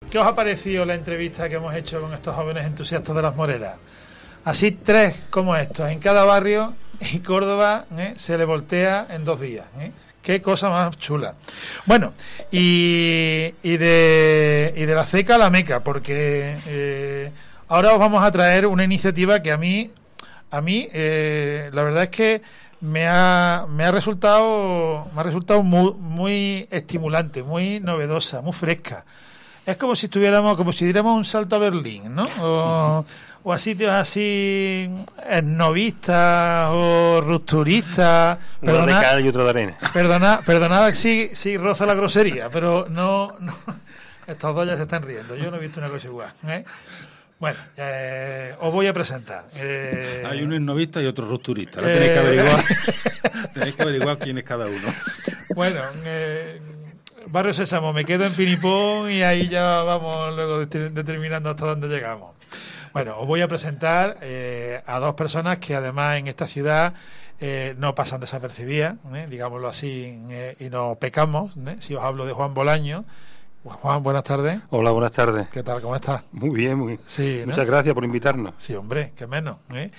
¿qué os ha parecido la entrevista que hemos hecho con estos jóvenes entusiastas de las Moreras? Así 3 como estos, en cada barrio, y Córdoba se le voltea en 2 días. Qué cosa más chula. Bueno, y de la ceca a la meca, porque ahora os vamos a traer una iniciativa que a mí la verdad es que me ha resultado muy estimulante, muy novedosa, muy fresca. Es como si diéramos un salto a Berlín, ¿no? O a sitios así esnovistas o rupturistas. Uno de cal y otro de arena. Perdonad si roza la grosería, pero no. Estos dos ya se están riendo. Yo no he visto una cosa igual. Bueno, os voy a presentar. Hay uno esnovista y otro rupturista. Ahora tenéis que averiguar quién es cada uno. Bueno, Barrio Sésamo, me quedo en Pinipón y ahí ya vamos luego determinando hasta dónde llegamos. Bueno, os voy a presentar a 2 personas que además en esta ciudad no pasan desapercibidas, digámoslo así, y no pecamos. Si os hablo de Juan Bolaño. Juan, buenas tardes. Hola, buenas tardes. ¿Qué tal? ¿Cómo estás? Muy bien, muy bien. Sí, ¿no? Muchas gracias por invitarnos. Sí, hombre, qué menos.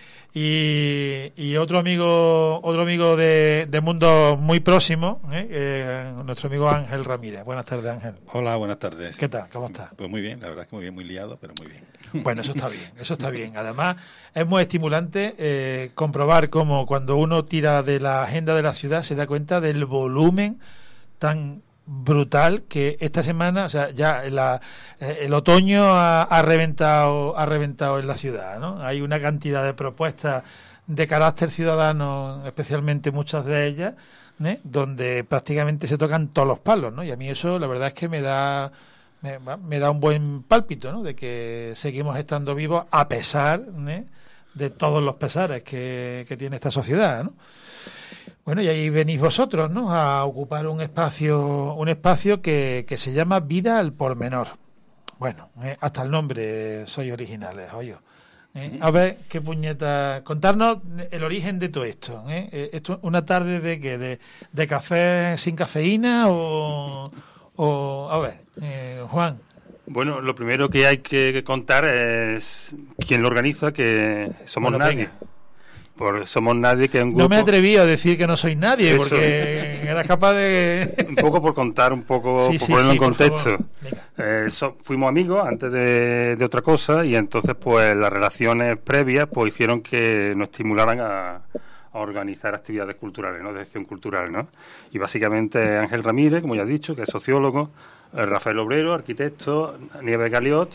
Y otro amigo de mundo muy próximo, nuestro amigo Ángel Ramírez. Buenas tardes, Ángel. Hola, buenas tardes. ¿Qué tal? ¿Cómo estás? Pues muy bien, la verdad es que muy bien, muy liado, pero muy bien. Bueno, eso está bien. Además, es muy estimulante comprobar cómo cuando uno tira de la agenda de la ciudad se da cuenta del volumen tan brutal que esta semana, o sea, ya el otoño ha reventado en la ciudad, ¿no? Hay una cantidad de propuestas de carácter ciudadano, especialmente muchas de ellas, donde prácticamente se tocan todos los palos, ¿no? Y a mí eso, la verdad es que me da un buen pálpito, ¿no? De que seguimos estando vivos a pesar de todos los pesares que tiene esta sociedad, ¿no? Bueno, y ahí venís vosotros, ¿no? A ocupar un espacio que se llama Vida al Pormenor. Bueno, hasta el nombre sois originales, oye. A ver, qué puñeta. Contarnos el origen de todo esto. ¿Esto una tarde de qué? ¿De café sin cafeína o a ver, Juan? Bueno, lo primero que hay que contar es quién lo organiza, que somos nadie. Somos nadie, que es un grupo. No me atreví a decir que no soy nadie, Eso. porque eras capaz de... Un poco por contar, por ponerlo en contexto. Fuimos amigos antes de otra cosa, y entonces pues las relaciones previas pues hicieron que nos estimularan a organizar actividades culturales, ¿no? De gestión cultural, ¿no? Y básicamente Ángel Ramírez, como ya he dicho, que es sociólogo, Rafael Obrero, arquitecto, Nieves Galiot,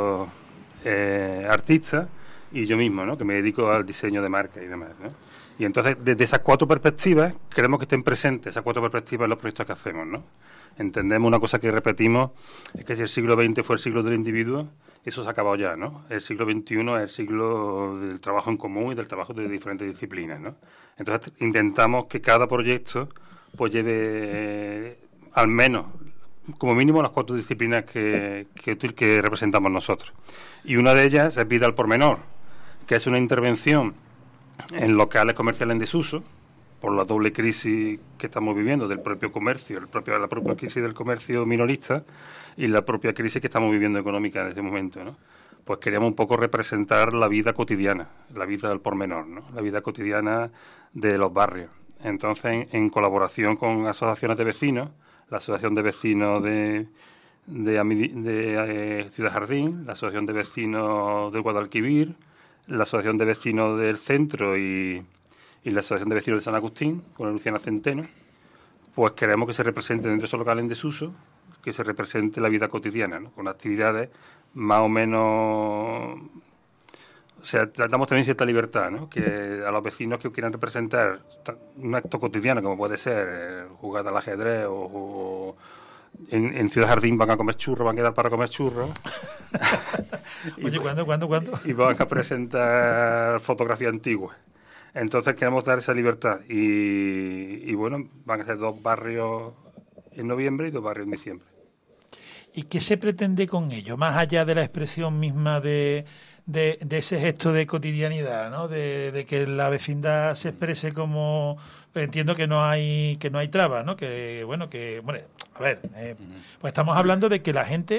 artista, y yo mismo, ¿no? Que me dedico al diseño de marca y demás, ¿no? Y entonces, desde esas 4 perspectivas, queremos que estén presentes esas 4 perspectivas en los proyectos que hacemos, ¿no? Entendemos una cosa que repetimos, es que si el siglo XX fue el siglo del individuo, eso se ha acabado ya, ¿no? El siglo XXI es el siglo del trabajo en común y del trabajo de diferentes disciplinas, ¿no? Entonces, intentamos que cada proyecto pues lleve al menos, como mínimo, las 4 disciplinas que representamos nosotros. Y una de ellas es Vida al Pormenor, que es una intervención en locales comerciales en desuso, por la doble crisis que estamos viviendo del propio comercio, la propia crisis del comercio minorista y la propia crisis que estamos viviendo económica en este momento, ¿no? Pues queríamos un poco representar la vida cotidiana, la vida del pormenor, ¿no? La vida cotidiana de los barrios. Entonces, en colaboración con asociaciones de vecinos, la Asociación de Vecinos de Ciudad Jardín, la Asociación de Vecinos del Guadalquivir, la Asociación de Vecinos del Centro y la Asociación de Vecinos de San Agustín, con Luciana Centeno, pues queremos que se represente dentro de esos locales en desuso, que se represente la vida cotidiana, ¿no? Con actividades más o menos... O sea, damos también cierta libertad, ¿no? Que a los vecinos que quieran representar un acto cotidiano, como puede ser jugar al ajedrez o en Ciudad Jardín van a comer churros, van a quedar para comer churros. Oye, ¿cuándo? Y van a presentar fotografía antigua. Entonces queremos dar esa libertad. Y bueno, van a ser 2 barrios en noviembre y 2 barrios en diciembre. ¿Y qué se pretende con ello? Más allá de la expresión misma de ese gesto de cotidianidad, ¿no? De que la vecindad se exprese como... Entiendo que no hay trabas, ¿no? Pues estamos hablando de que la gente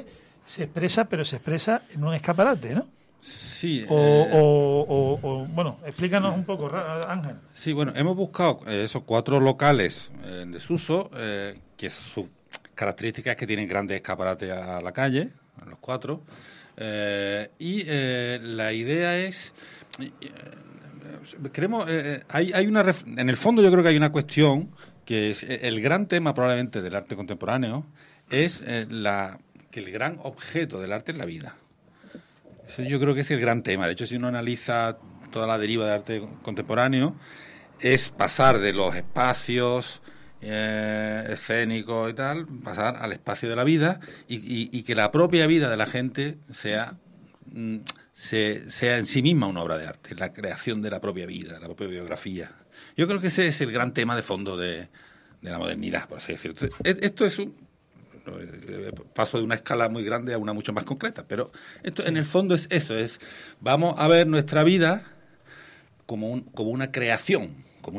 Se expresa, pero se expresa en un escaparate, ¿no? Sí. Bueno, explícanos un poco, Ángel. Sí, bueno, hemos buscado esos 4 locales en desuso, que sus características es que tienen grandes escaparates a la calle, en los 4, y la idea es... Queremos, hay una en el fondo yo creo que hay una cuestión que es el gran tema probablemente del arte contemporáneo es que el gran objeto del arte es la vida. Eso yo creo que es el gran tema. De hecho, si uno analiza toda la deriva del arte contemporáneo, es pasar de los espacios escénicos y tal, pasar al espacio de la vida y que la propia vida de la gente sea en sí misma una obra de arte, la creación de la propia vida, la propia biografía. Yo creo que ese es el gran tema de fondo de la modernidad, por así decirlo. Esto es un paso de una escala muy grande a una mucho más concreta, pero esto en el fondo es eso, vamos a ver nuestra vida como una creación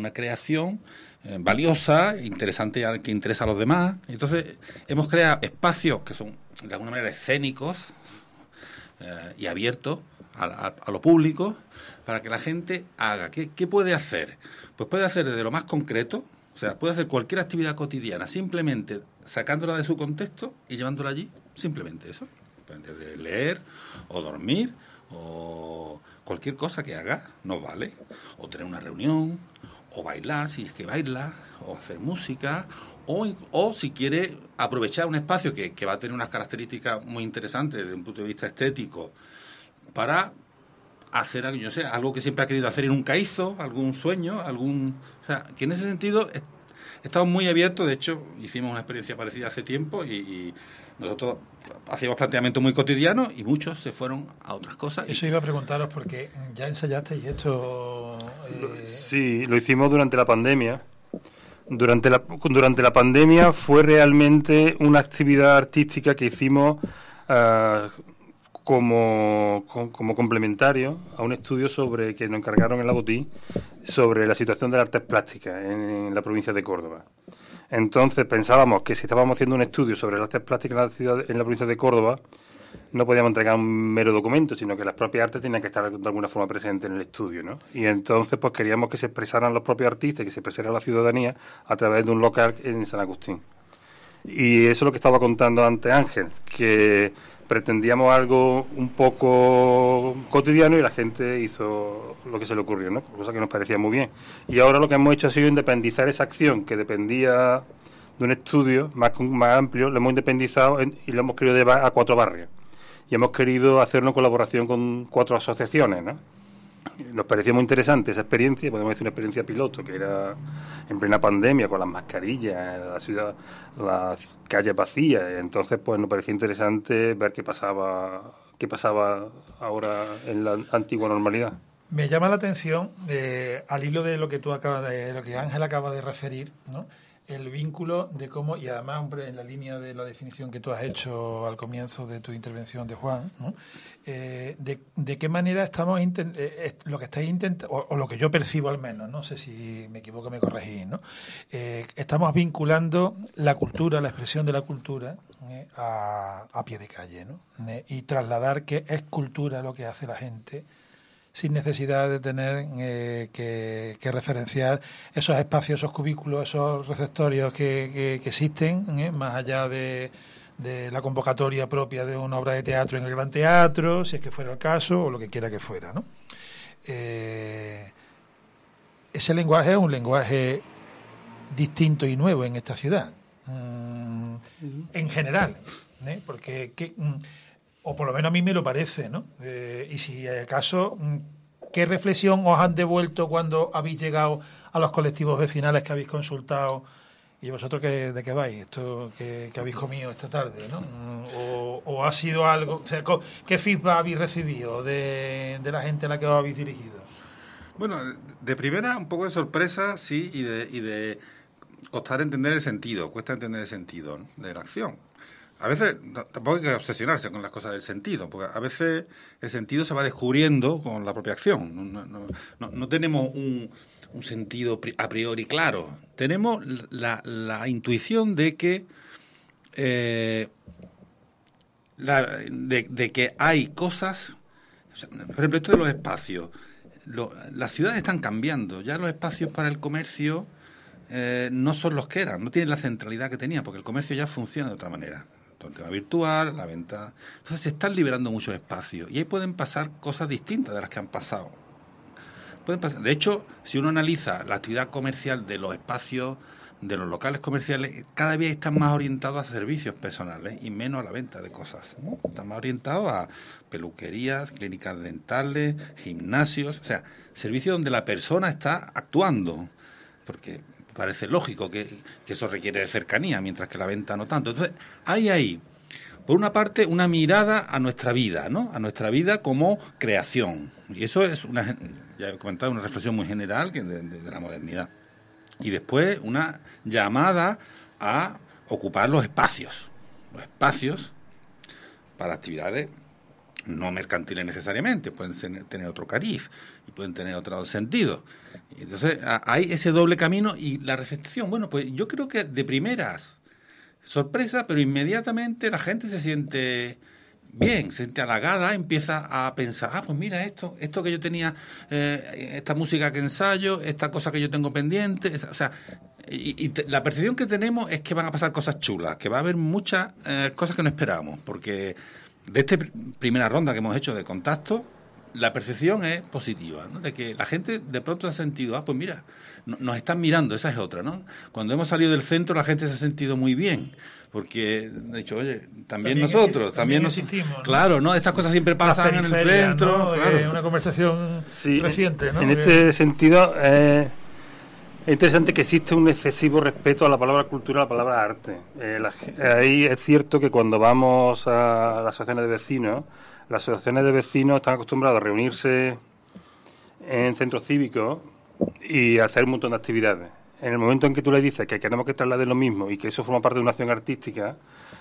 valiosa, interesante, que interesa a los demás. Entonces hemos creado espacios que son de alguna manera escénicos y abiertos a lo público para que la gente haga. ¿Qué puede hacer? Pues puede hacer desde lo más concreto, o sea, puede hacer cualquier actividad cotidiana, simplemente sacándola de su contexto y llevándola allí, simplemente eso. Desde leer o dormir o cualquier cosa que haga, nos vale. O tener una reunión, o bailar, si es que baila, o hacer música, o si quiere aprovechar un espacio que va a tener unas características muy interesantes desde un punto de vista estético para hacer algo, yo sé, algo que siempre ha querido hacer y nunca hizo, algún sueño, o sea, que en ese sentido estamos muy abiertos. De hecho, hicimos una experiencia parecida hace tiempo y nosotros hacíamos planteamientos muy cotidianos y muchos se fueron a otras cosas. Eso iba a preguntaros porque ya ensayasteis esto. Sí, lo hicimos durante la pandemia. Durante la pandemia fue realmente una actividad artística que hicimos como complementario a un estudio que nos encargaron en la Botí sobre la situación de las artes plásticas en la provincia de Córdoba. Entonces pensábamos que si estábamos haciendo un estudio sobre las artes plásticas en la provincia de Córdoba, no podíamos entregar un mero documento, sino que las propias artes tenían que estar de alguna forma presentes en el estudio, ¿no? Y entonces pues queríamos que se expresaran los propios artistas, que se expresara la ciudadanía a través de un local en San Agustín. Y eso es lo que estaba contando antes Ángel, que pretendíamos algo un poco cotidiano y la gente hizo lo que se le ocurrió, ¿no? Cosa que nos parecía muy bien. Y ahora lo que hemos hecho ha sido independizar esa acción que dependía de un estudio más amplio, lo hemos independizado y lo hemos querido llevar a 4 barrios. Y hemos querido hacer una colaboración con 4 asociaciones, ¿no? Nos pareció muy interesante esa experiencia, podemos decir una experiencia piloto, que era en plena pandemia, con las mascarillas, la ciudad, las calles vacías. Entonces, pues nos parecía interesante ver qué pasaba ahora en la antigua normalidad. Me llama la atención, al hilo de lo que lo que Ángel acaba de referir, ¿no? El vínculo de cómo, y además, hombre, en la línea de la definición que tú has hecho al comienzo de tu intervención de Juan, ¿no? De qué manera estamos lo que estáis intentando, o lo que yo percibo al menos, no sé si me equivoco, me corregís, ¿no? Estamos vinculando la cultura, la expresión de la cultura a pie de calle, ¿no? Y trasladar que es cultura lo que hace la gente, sin necesidad de tener que referenciar esos espacios, esos cubículos, esos receptorios que existen, más allá de la convocatoria propia de una obra de teatro en el Gran Teatro, si es que fuera el caso, o lo que quiera que fuera, ¿no? Ese lenguaje es un lenguaje distinto y nuevo en esta ciudad, en general, porque o por lo menos a mí me lo parece, ¿no? Y si acaso, ¿qué reflexión os han devuelto cuando habéis llegado a los colectivos vecinales que habéis consultado? ¿Y vosotros de qué vais? ¿Esto que habéis comido esta tarde, no? ¿O ha sido algo? O sea, ¿qué feedback habéis recibido de la gente a la que os habéis dirigido? Bueno, de primera un poco de sorpresa, sí, y de costar entender el sentido, cuesta entender el sentido, ¿no?, de la acción. A veces tampoco hay que obsesionarse con las cosas del sentido, porque a veces el sentido se va descubriendo con la propia acción. No tenemos un sentido a priori claro. Tenemos la intuición de que de que hay cosas, o sea, por ejemplo, esto de los espacios. Las ciudades están cambiando, ya los espacios para el comercio no son los que eran, no tienen la centralidad que tenían, porque el comercio ya funciona de otra manera. El tema virtual, la venta. Entonces se están liberando muchos espacios y ahí pueden pasar cosas distintas de las que han pasado. De hecho, si uno analiza la actividad comercial de los espacios, de los locales comerciales, cada vez están más orientados a servicios personales y menos a la venta de cosas, ¿no? Están más orientados a peluquerías, clínicas dentales, gimnasios, o sea, servicios donde la persona está actuando, porque parece lógico que eso requiere de cercanía, mientras que la venta no tanto. Entonces, hay ahí, por una parte, una mirada a nuestra vida, ¿no? A nuestra vida como creación. Y eso es ya he comentado, una reflexión muy general de la modernidad. Y después una llamada a ocupar los espacios para actividades no mercantiles necesariamente, pueden tener otro cariz y pueden tener otro sentido. Entonces hay ese doble camino y la recepción, bueno, pues yo creo que de primeras sorpresa, pero inmediatamente la gente se siente bien, se siente halagada, empieza a pensar, pues mira esto que yo tenía, esta música que ensayo, esta cosa que yo tengo pendiente, o sea, la percepción que tenemos es que van a pasar cosas chulas, que va a haber muchas cosas que no esperábamos, porque de esta primera ronda que hemos hecho de contacto, la percepción es positiva, ¿no? De que la gente de pronto ha sentido, pues mira, nos están mirando, esa es otra, ¿no? Cuando hemos salido del centro la gente se ha sentido muy bien, porque ha dicho, oye, también nosotros, también existimos, ¿no? Claro, ¿no? Estas cosas siempre pasan en el centro, ¿no? Claro. Una conversación reciente, ¿no? En este sentido, es interesante que existe un excesivo respeto a la palabra cultura, a la palabra arte. Ahí es cierto que cuando vamos a las asociaciones de vecinos están acostumbrados a reunirse en centros cívicos y hacer un montón de actividades. En el momento en que tú le dices que queremos que traslade lo mismo y que eso forma parte de una acción artística,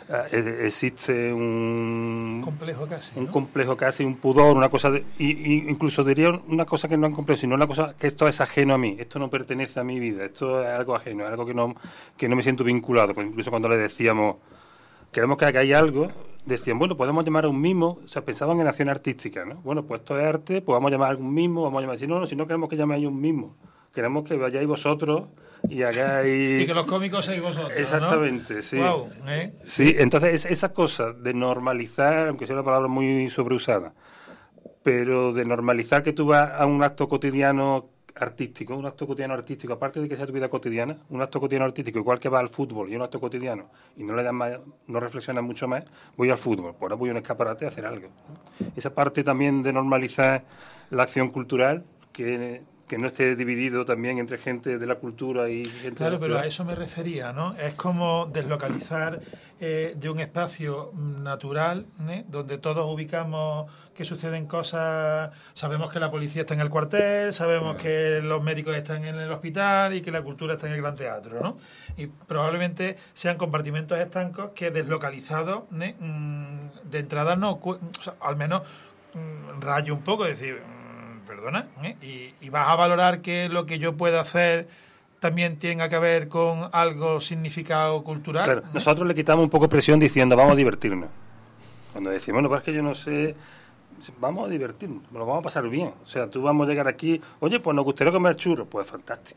existe un complejo casi, un pudor, una cosa incluso diría una cosa que no es complejo, sino una cosa que esto es ajeno a mí, esto no pertenece a mi vida, esto es algo ajeno, es algo que no me siento vinculado. Pues incluso cuando le decíamos queremos que hagáis algo, decían, bueno, podemos llamar a un mimo, o sea, pensaban en acción artística, ¿no? Bueno, pues esto es arte, pues vamos a llamar a algún mimo, vamos a llamar, si no queremos que llaméis un mimo, queremos que vayáis vosotros y hagáis... Y que los cómicos seáis vosotros, exactamente, ¿no? Sí. Wow, Sí, entonces esa cosa de normalizar, aunque sea una palabra muy sobreusada, pero de normalizar que tú vas a un acto cotidiano artístico, aparte de que sea tu vida cotidiana, un acto cotidiano artístico, igual que vas al fútbol y un acto cotidiano, y no le das más, no reflexionas mucho más, voy al fútbol, pues ahora voy a un escaparate a hacer algo, ¿no? Esa parte también de normalizar la acción cultural, que no esté dividido también entre gente de la cultura y gente claro, de la pero ciudad. a eso me refería, ¿no? Es como deslocalizar de un espacio natural, donde todos ubicamos que suceden cosas, sabemos que la policía está en el cuartel, sabemos que los médicos están en el hospital y que la cultura está en el gran teatro, ¿no? Y probablemente sean compartimentos estancos que deslocalizados, de entrada no, o sea, al menos rayo un poco, es decir, perdona, y vas a valorar que lo que yo pueda hacer también tenga que ver con algo significado cultural. Claro, nosotros le quitamos un poco presión diciendo vamos a divertirnos. Cuando decimos, bueno, pues es que yo no sé, vamos a divertirnos, nos lo vamos a pasar bien. O sea, tú vamos a llegar aquí, oye, pues nos gustaría comer churros, pues fantástico.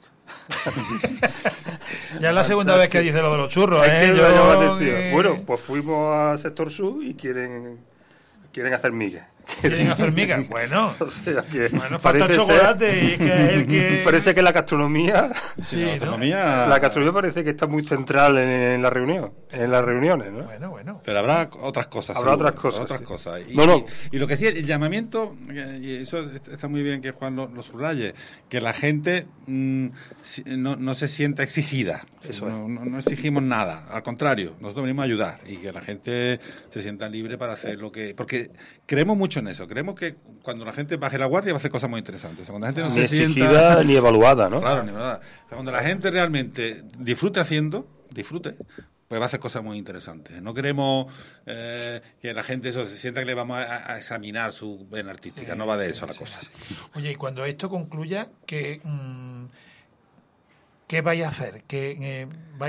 Ya es la segunda vez que dice lo de los churros, Bueno, pues fuimos a Sector Sur y quieren hacer migas. ¿Quieren hacer migas? Bueno, o sea que falta el chocolate y que es el que... Parece que la gastronomía... Sí, la gastronomía parece que está muy central en la reunión, en las reuniones, ¿no? Bueno. Pero habrá otras cosas. Habrá seguro, otras cosas. Y lo que sí, el llamamiento, y eso está muy bien que Juan lo subraye, que la gente no se sienta exigida. Eso no exigimos nada, al contrario, nosotros venimos a ayudar y que la gente se sienta libre para hacer lo que... Porque creemos mucho en eso, creemos que cuando la gente baje la guardia va a hacer cosas muy interesantes. O sea, cuando la gente no ni se exigida sienta... ni evaluada, ¿no? Claro, ni nada. O sea, cuando la gente realmente disfrute, pues va a hacer cosas muy interesantes. No queremos que la gente se sienta que le vamos a examinar su vena artística, no va de eso la cosa. Oye, y cuando esto concluya, ¿qué ¿qué vais a hacer? ¿Qué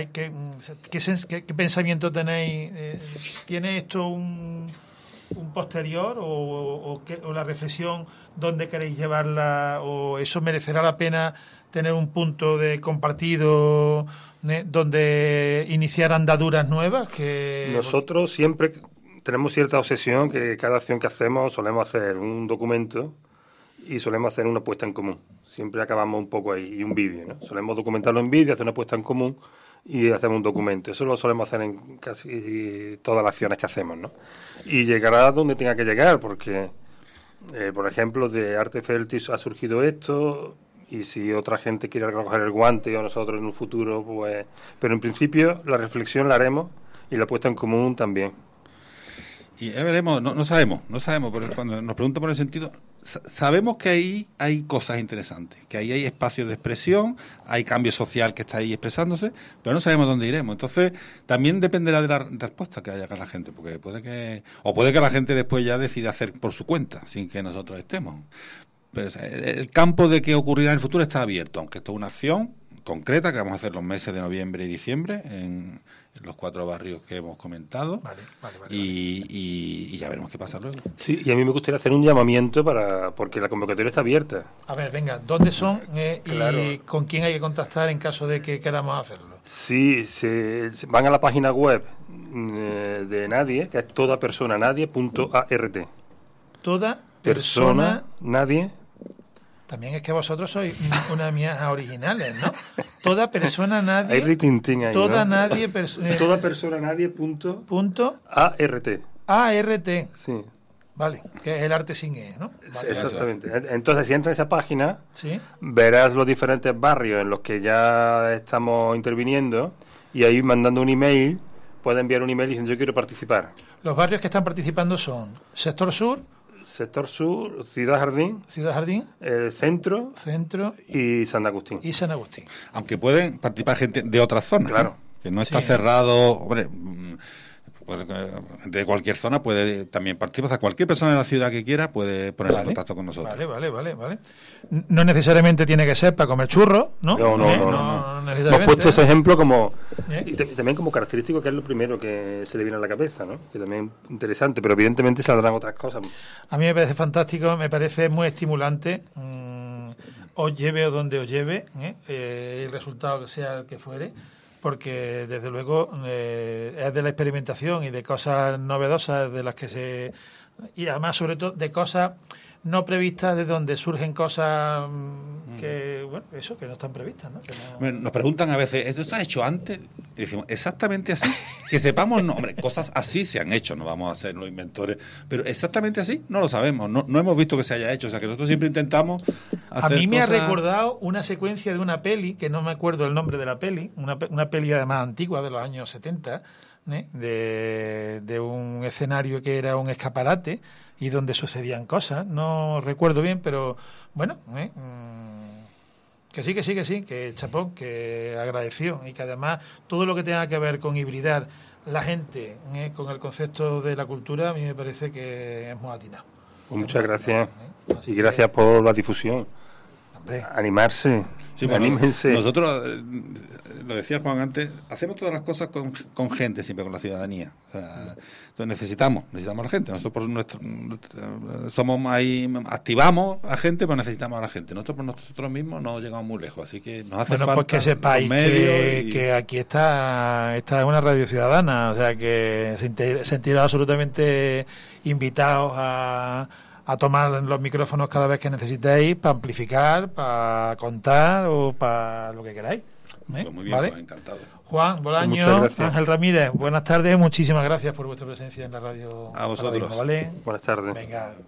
pensamiento tenéis? ¿Tiene esto un posterior o la reflexión dónde queréis llevarla? ¿O eso merecerá la pena tener un punto de compartido donde iniciar andaduras nuevas? Nosotros siempre tenemos cierta obsesión que cada acción que hacemos solemos hacer un documento y solemos hacer una puesta en común. Siempre acabamos un poco ahí, y un vídeo, ¿no? Solemos documentarlo en vídeo, hacer una puesta en común y hacemos un documento. Eso lo solemos hacer en casi todas las acciones que hacemos, ¿no? Y llegará donde tenga que llegar, porque, por ejemplo, de Arte Feltis ha surgido esto, y si otra gente quiere recoger el guante o nosotros en un futuro, pues... Pero en principio la reflexión la haremos y la puesta en común también. Y ya veremos, no sabemos, pero cuando nos preguntan por el sentido, sabemos que ahí hay cosas interesantes, que ahí hay espacios de expresión, hay cambio social que está ahí expresándose, pero no sabemos dónde iremos. Entonces, también dependerá de la respuesta que haya con la gente, porque puede que la gente después ya decida hacer por su cuenta, sin que nosotros estemos. Pues el campo de qué ocurrirá en el futuro está abierto, aunque esto es una acción concreta que vamos a hacer los meses de noviembre y diciembre en los 4 barrios que hemos comentado. Vale. Y ya veremos qué pasa luego. Sí, y a mí me gustaría hacer un llamamiento porque la convocatoria está abierta. A ver, venga, ¿dónde son claro. Y con quién hay que contactar en caso de que queramos hacerlo? Sí, se van a la página web de Nadie, que es todapersonanadie.art. Toda persona... Nadie. También es que vosotros sois unas mías originales, ¿no? Toda persona nadie... Hay ritintín ahí, toda ¿no? nadie... Toda persona nadie punto ART. ART. Sí. Vale, que es el arte sin E, ¿no? Vale, exactamente. Entonces, si entras en esa página, ¿sí? Verás los diferentes barrios en los que ya estamos interviniendo y ahí mandando un email, puedes enviar un email diciendo yo quiero participar. Los barrios que están participando son Sector Sur, Ciudad Jardín, el Centro y San Agustín. Aunque pueden participar gente de otras zonas, claro, ¿no? Que no está cerrado, hombre, de cualquier zona puede también participar, o sea, cualquier persona de la ciudad que quiera puede ponerse en contacto con nosotros. Vale. No necesariamente tiene que ser para comer churros, ¿no? No. Hemos puesto ese ejemplo como y también como característico, que es lo primero que se le viene a la cabeza, ¿no? Que también es interesante, pero evidentemente saldrán otras cosas. A mí me parece fantástico, me parece muy estimulante, os lleve o donde os lleve, el resultado que sea el que fuere, porque desde luego es de la experimentación y de cosas novedosas de las que y además sobre todo de cosas no previstas, de donde surgen cosas que no están previstas, ¿no? Nos preguntan a veces, ¿esto se ha hecho antes? Y decimos, exactamente así. Que sepamos, no, hombre, cosas así se han hecho, no vamos a ser los inventores, pero exactamente así no lo sabemos, no hemos visto que se haya hecho, o sea que nosotros siempre intentamos hacer. A mí me ha recordado una secuencia de una peli, que no me acuerdo el nombre de la peli, una peli además antigua de los años 70, de un escenario que era un escaparate y donde sucedían cosas, no recuerdo bien, pero bueno, que sí, que chapón, que agradeció, y que además todo lo que tenga que ver con hibridar la gente con el concepto de la cultura, a mí me parece que es muy atinado. Pues muchas gracias, y gracias por la difusión. Hombre. Animarse. Sí, anímense. Nosotros, lo decía Juan antes, hacemos todas las cosas con gente, siempre con la ciudadanía. O sea, entonces necesitamos a la gente. Nosotros somos ahí, activamos a gente, pero necesitamos a la gente. Nosotros por nosotros mismos no llegamos muy lejos, así que nos hace falta. Pues que sepáis que aquí está una radio ciudadana, o sea que sentirá absolutamente invitados a tomar los micrófonos cada vez que necesitéis para amplificar, para contar o para lo que queráis. Pues muy bien, ¿vale? Pues encantado. Juan Bolaño, Ángel Ramírez, buenas tardes, muchísimas gracias por vuestra presencia en la radio. A vosotros. ¿Vale? Buenas tardes. Venga.